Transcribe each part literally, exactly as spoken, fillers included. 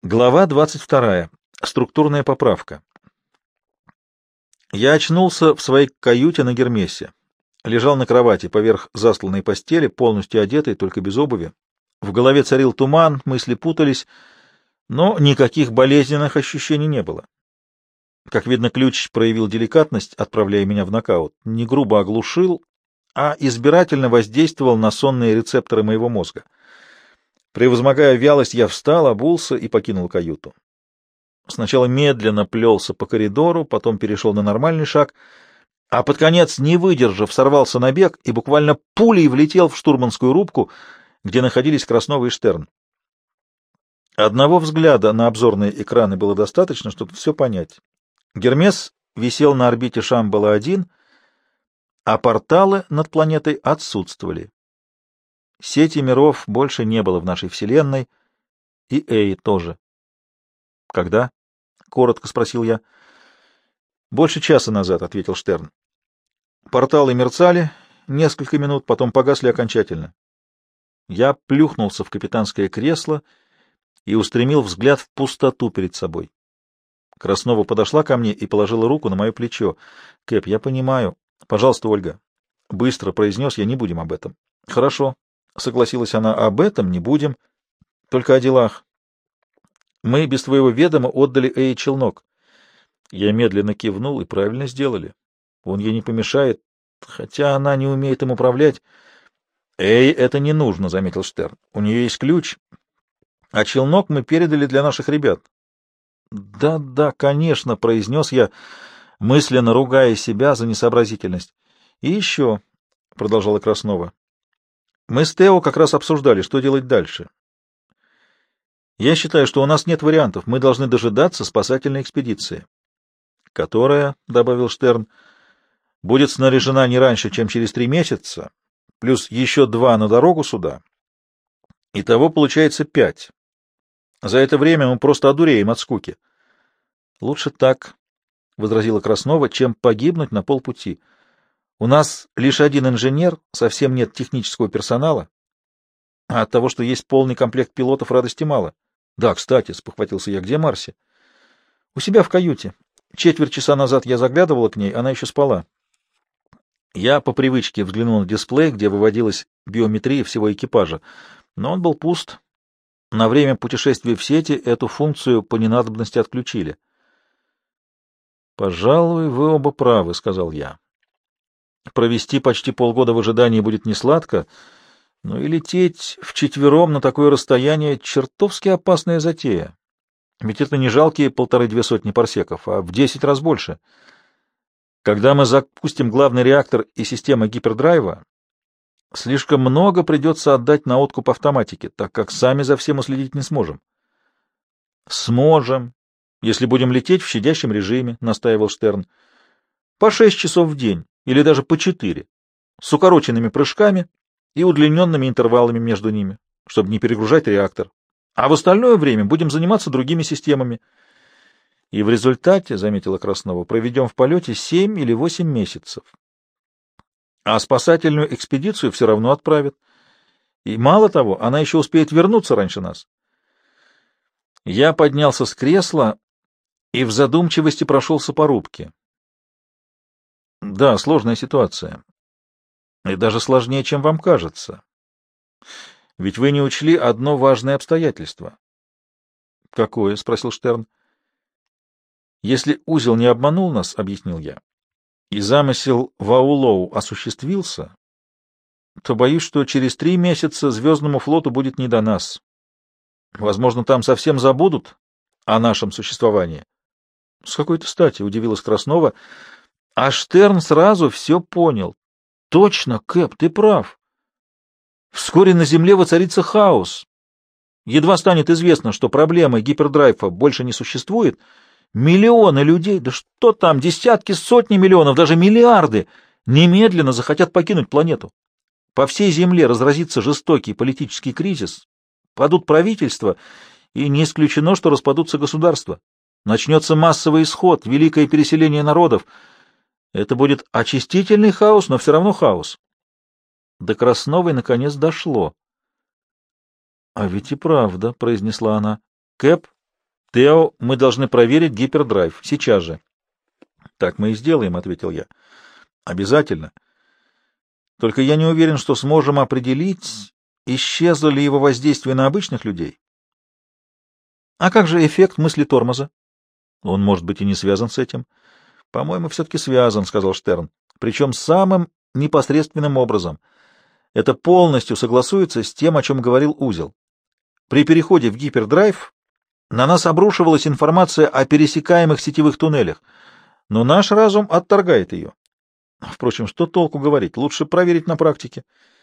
Глава двадцать вторая. Структурная поправка. Я очнулся в своей каюте на Гермесе. Лежал на кровати поверх застланной постели, полностью одетый, только без обуви. В голове царил туман, мысли путались, но никаких болезненных ощущений не было. Как видно, ключ проявил деликатность, отправляя меня в нокаут. Не грубо оглушил, а избирательно воздействовал на сонные рецепторы моего мозга. Превозмогая вялость, я встал, обулся и покинул каюту. Сначала медленно плелся по коридору, потом перешел на нормальный шаг, а под конец, не выдержав, сорвался на бег и буквально пулей влетел в штурманскую рубку, где находились Краснова и Штерн. Одного взгляда на обзорные экраны было достаточно, чтобы все понять. Гермес висел на орбите Шамбала один, а порталы над планетой отсутствовали. Сети миров больше не было в нашей Вселенной, и Эи тоже. — Когда? — коротко спросил я. — Больше часа назад, — ответил Штерн. Порталы мерцали несколько минут, потом погасли окончательно. Я плюхнулся в капитанское кресло и устремил взгляд в пустоту перед собой. Краснова подошла ко мне и положила руку на мое плечо. — Кэп, я понимаю. Пожалуйста, Ольга. Быстро произнес я, не будем об этом. — Хорошо. — согласилась она, — об этом не будем, только о делах. Мы без твоего ведома отдали Эи челнок. Я медленно кивнул, и правильно сделали. Он ей не помешает, хотя она не умеет им управлять. — Эй, это не нужно, — заметил Штерн. — У нее есть ключ, а челнок мы передали для наших ребят. «Да, — Да-да, конечно, — произнес я, мысленно ругая себя за несообразительность. — И еще, — продолжала Краснова, — мы с Тео как раз обсуждали, что делать дальше. Я считаю, что у нас нет вариантов. Мы должны дожидаться спасательной экспедиции, которая, — добавил Штерн, — будет снаряжена не раньше, чем через три месяца, плюс еще два на дорогу сюда. Итого получается пять. За это время мы просто одуреем от скуки. — Лучше так, — возразила Краснова, — чем погибнуть на полпути. У нас лишь один инженер, совсем нет технического персонала, а от того, что есть полный комплект пилотов, радости мало. Да, кстати, — спохватился я, — где Марси? У себя в каюте. Четверть часа назад я заглядывала к ней, она еще спала. Я по привычке взглянул на дисплей, где выводилась биометрия всего экипажа, но он был пуст. На время путешествия в сети эту функцию по ненадобности отключили. — Пожалуй, вы оба правы, — сказал я. Провести почти полгода в ожидании будет несладко, но и лететь вчетвером на такое расстояние — чертовски опасная затея. Ведь это не жалкие полторы-две сотни парсеков, а в десять раз больше. Когда мы запустим главный реактор и систему гипердрайва, слишком много придется отдать на откуп автоматике, так как сами за всем уследить не сможем. — Сможем, если будем лететь в щадящем режиме, — настаивал Штерн. — По шесть часов в день. Или даже по четыре, с укороченными прыжками и удлиненными интервалами между ними, чтобы не перегружать реактор. А в остальное время будем заниматься другими системами. И в результате, — заметила Краснова, — проведем в полете семь или восемь месяцев. А спасательную экспедицию все равно отправят. И мало того, она еще успеет вернуться раньше нас. Я поднялся с кресла и в задумчивости прошелся по рубке. Да, сложная ситуация. И даже сложнее, чем вам кажется. Ведь вы не учли одно важное обстоятельство. — Какое? — спросил Штерн. — Если узел не обманул нас, — объяснил я, — и замысел Ваулоу осуществился, то боюсь, что через три месяца Звездному флоту будет не до нас. Возможно, там совсем забудут о нашем существовании. — С какой-то стати, — удивилась Краснова, — а Штерн сразу все понял. Точно, Кэп, ты прав. Вскоре на Земле воцарится хаос. Едва станет известно, что проблемы гипердрайва больше не существует, миллионы людей, да что там, десятки, сотни миллионов, даже миллиарды, немедленно захотят покинуть планету. По всей Земле разразится жестокий политический кризис, падут правительства, и не исключено, что распадутся государства. Начнется массовый исход, великое переселение народов. Это будет очистительный хаос, но все равно хаос. До Красновой наконец дошло. — А ведь и правда, — произнесла она. — Кэп, Тео, мы должны проверить гипердрайв. Сейчас же. — Так мы и сделаем, — ответил я. — Обязательно. Только я не уверен, что сможем определить, исчезло ли его воздействие на обычных людей. — А как же эффект мысли тормоза? — Он, может быть, и не связан с этим. — По-моему, все-таки связан, — сказал Штерн. — Причем самым непосредственным образом. Это полностью согласуется с тем, о чем говорил Узел. При переходе в гипердрайв на нас обрушивалась информация о пересекаемых сетевых туннелях, но наш разум отторгает ее. Впрочем, что толку говорить? Лучше проверить на практике.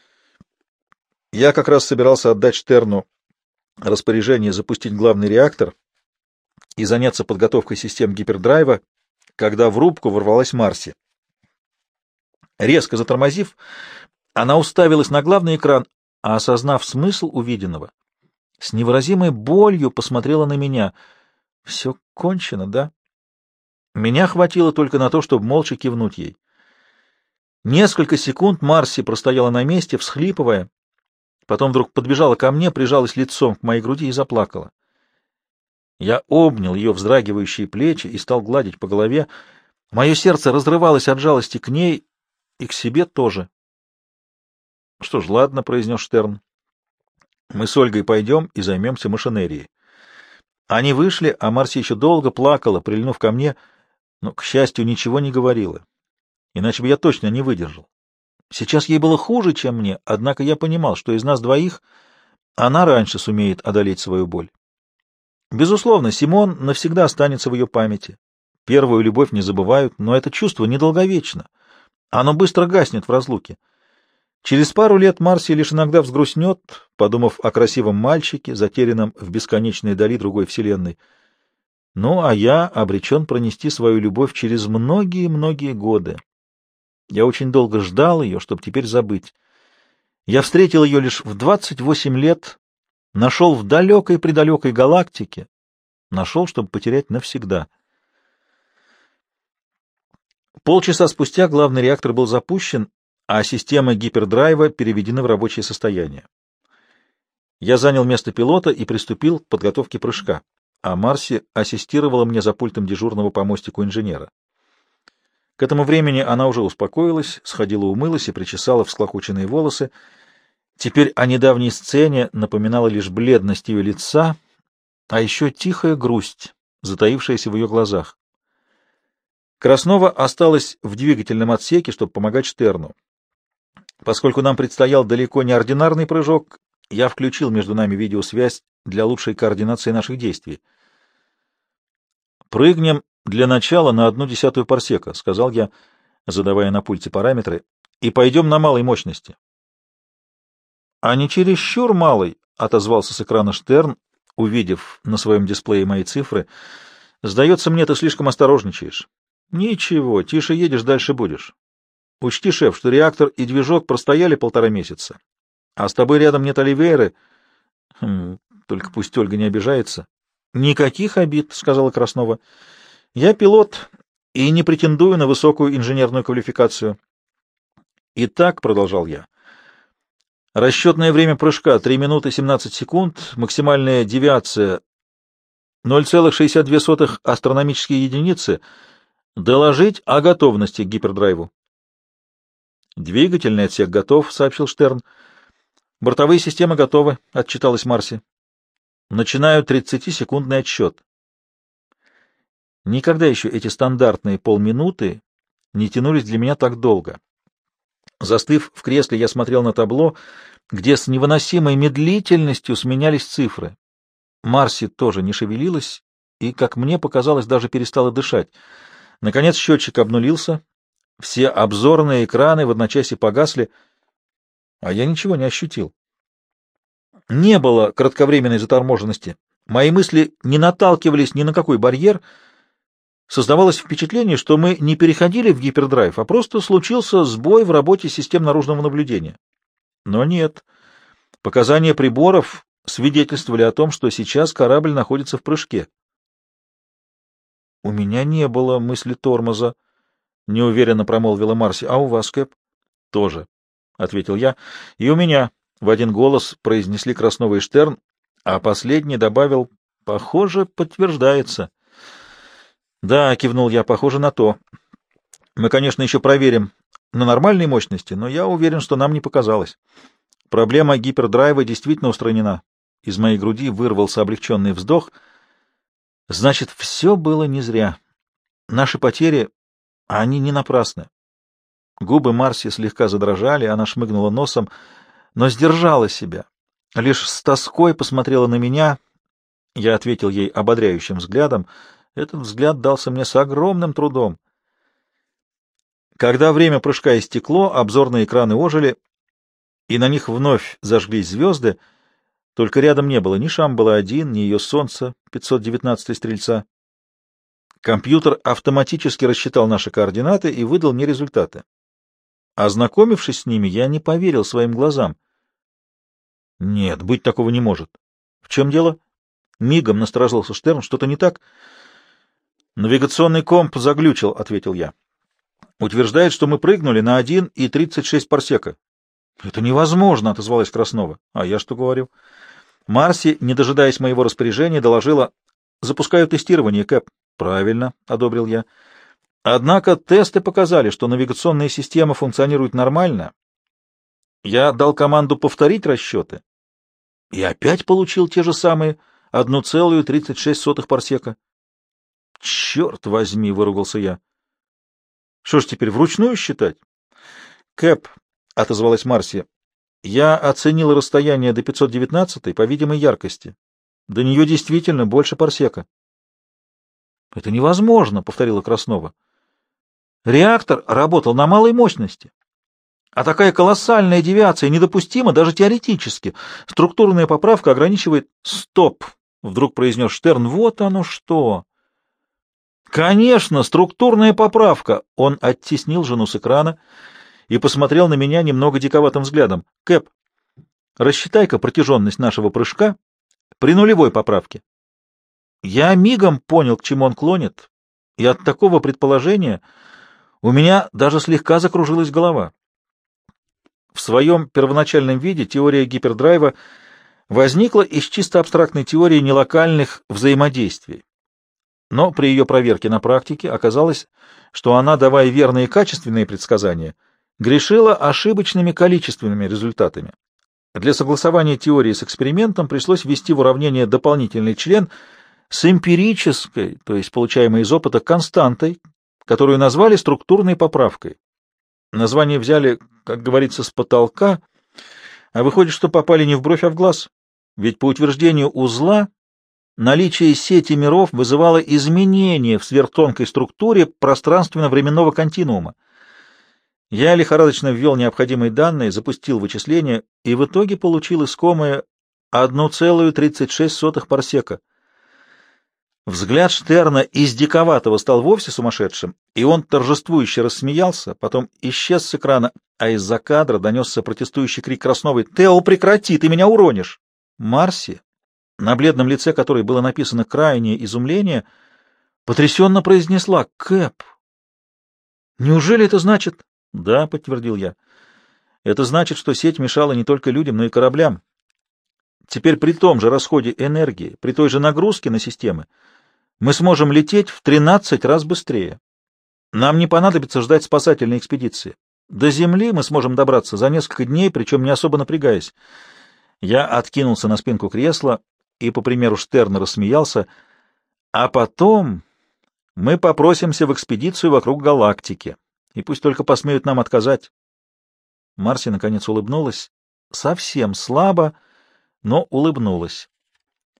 Я как раз собирался отдать Штерну распоряжение запустить главный реактор и заняться подготовкой систем гипердрайва, когда в рубку ворвалась Марси. Резко затормозив, она уставилась на главный экран, а, осознав смысл увиденного, с невыразимой болью посмотрела на меня. Все кончено, да? Меня хватило только на то, чтобы молча кивнуть ей. Несколько секунд Марси простояла на месте, всхлипывая, потом вдруг подбежала ко мне, прижалась лицом к моей груди и заплакала. Я обнял ее вздрагивающие плечи и стал гладить по голове. Мое сердце разрывалось от жалости к ней и к себе тоже. — Что ж, ладно, — произнес Штерн. — Мы с Ольгой пойдем и займемся машинерией. Они вышли, а Марси еще долго плакала, прильнув ко мне, но, к счастью, ничего не говорила. Иначе бы я точно не выдержал. Сейчас ей было хуже, чем мне, однако я понимал, что из нас двоих она раньше сумеет одолеть свою боль. Безусловно, Симон навсегда останется в ее памяти. Первую любовь не забывают, но это чувство недолговечно. Оно быстро гаснет в разлуке. Через пару лет Марси лишь иногда взгрустнет, подумав о красивом мальчике, затерянном в бесконечной дали другой вселенной. Ну, а я обречен пронести свою любовь через многие-многие годы. Я очень долго ждал ее, чтобы теперь забыть. Я встретил ее лишь в двадцать восемь лет, нашел в далекой-предалекой галактике, нашел, чтобы потерять навсегда. Полчаса спустя главный реактор был запущен, а системы гипердрайва переведены в рабочее состояние. Я занял место пилота и приступил к подготовке прыжка, а Марси ассистировала мне за пультом дежурного по мостику инженера. К этому времени она уже успокоилась, сходила умылась и причесала всклокоченные волосы. Теперь о недавней сцене напоминала лишь бледность ее лица, а еще тихая грусть, затаившаяся в ее глазах. Краснова осталась в двигательном отсеке, чтобы помогать Штерну. Поскольку нам предстоял далеко не ординарный прыжок, я включил между нами видеосвязь для лучшей координации наших действий. «Прыгнем для начала на одну десятую парсека», — сказал я, задавая на пульте параметры, — «и пойдем на малой мощности». «А не чересчур малый», — отозвался с экрана Штерн, увидев на своем дисплее мои цифры. «Сдается мне, ты слишком осторожничаешь». «Ничего, тише едешь, дальше будешь. Учти, шеф, что реактор и движок простояли полтора месяца, а с тобой рядом нет Оливейры. Хм, только пусть Ольга не обижается». «Никаких обид», — сказала Краснова. «Я пилот и не претендую на высокую инженерную квалификацию». «Итак», — продолжал я, — «расчетное время прыжка — три минуты семнадцать секунд, максимальная девиация — ноль целых шестьдесят две сотых астрономические единицы. Доложить о готовности к гипердрайву». «Двигательный отсек готов», — сообщил Штерн. «Бортовые системы готовы», — отчиталась Марси. «Начинаю тридцатисекундный отсчет». Никогда еще эти стандартные полминуты не тянулись для меня так долго. Застыв в кресле, я смотрел на табло, где с невыносимой медлительностью сменялись цифры. Марси тоже не шевелилась и, как мне показалось, даже перестала дышать. Наконец счетчик обнулился, все обзорные экраны в одночасье погасли, а я ничего не ощутил. Не было кратковременной заторможенности. Мои мысли не наталкивались ни на какой барьер. Создавалось впечатление, что мы не переходили в гипердрайв, а просто случился сбой в работе систем наружного наблюдения. Но нет. Показания приборов свидетельствовали о том, что сейчас корабль находится в прыжке. «У меня не было мысли тормоза», — неуверенно промолвила Марси. «А у вас, Кэп?» «Тоже», — ответил я. «И у меня», — в один голос произнесли Краснова и Штерн, а последний добавил, Похоже, подтверждается. Да, кивнул я, похоже на то. Мы, конечно, еще проверим на нормальной мощности, но я уверен, что нам не показалось. Проблема гипердрайва действительно устранена. Из моей груди вырвался облегченный вздох. Значит, все было не зря. Наши потери, они не напрасны. Губы Марси слегка задрожали, она шмыгнула носом, но сдержала себя. Лишь с тоской посмотрела на меня. Я ответил ей ободряющим взглядом. Этот взгляд дался мне с огромным трудом. Когда время прыжка истекло, обзорные экраны ожили, и на них вновь зажглись звезды, только рядом не было ни Шамбала-один, ни ее солнца, пятьсот девятнадцатого стрельца. Компьютер автоматически рассчитал наши координаты и выдал мне результаты. Ознакомившись с ними, я не поверил своим глазам. Нет, быть такого не может. В чем дело? Мигом насторожился Штерн. Что-то не так? Навигационный комп заглючил, ответил я. Утверждает, что мы прыгнули на один и тридцать шесть парсека. Это невозможно, отозвалась Краснова. А я что говорю? Марси, не дожидаясь моего распоряжения, доложила: запускаю тестирование, Кэп. Правильно, одобрил я. Однако тесты показали, что навигационная система функционирует нормально. Я дал команду повторить расчеты и опять получил те же самые одна целая тридцать шесть сотых парсека. Черт возьми, выругался я. Что ж теперь, вручную считать? Кэп, отозвалась Марси, я оценил расстояние до пятьсот девятнадцатой по видимой яркости. До нее действительно больше парсека. Это невозможно, повторила Краснова. Реактор работал на малой мощности. А такая колоссальная девиация недопустима даже теоретически. Структурная поправка ограничивает... Стоп! Вдруг произнес Штерн. Вот оно что! Конечно, структурная поправка! Он оттеснил жену с экрана и посмотрел на меня немного диковатым взглядом. Кэп, рассчитай-ка протяженность нашего прыжка при нулевой поправке. Я мигом понял, к чему он клонит, и от такого предположения у меня даже слегка закружилась голова. В своем первоначальном виде теория гипердрайва возникла из чисто абстрактной теории нелокальных взаимодействий. Но при ее проверке на практике оказалось, что она, давая верные и качественные предсказания, грешила ошибочными количественными результатами. Для согласования теории с экспериментом пришлось ввести в уравнение дополнительный член с эмпирической, то есть получаемой из опыта, константой, которую назвали структурной поправкой. Название взяли, как говорится, с потолка, а выходит, что попали не в бровь, а в глаз. Ведь по утверждению узла наличие сети миров вызывало изменения в сверхтонкой структуре пространственно-временного континуума. Я лихорадочно ввел необходимые данные, запустил вычисления и в итоге получил искомое одна целая тридцать шесть сотых парсека. Взгляд Штерна из диковатого стал вовсе сумасшедшим, и он торжествующе рассмеялся, потом исчез с экрана, а из-за кадра донесся протестующий крик Красновой: «Тео, прекрати, ты меня уронишь!» Марси, на бледном лице которой было написано крайнее изумление, потрясенно произнесла: «Кэп, неужели это значит...» «Да», — подтвердил я, — «это значит, что сеть мешала не только людям, но и кораблям. Теперь при том же расходе энергии, при той же нагрузке на системы, мы сможем лететь в тринадцать раз быстрее. Нам не понадобится ждать спасательной экспедиции. До Земли мы сможем добраться за несколько дней, причем не особо напрягаясь». Я откинулся на спинку кресла и, по примеру Штерна, рассмеялся. «А потом мы попросимся в экспедицию вокруг галактики, и пусть только посмеют нам отказать». Марси наконец улыбнулась, совсем слабо, но улыбнулась.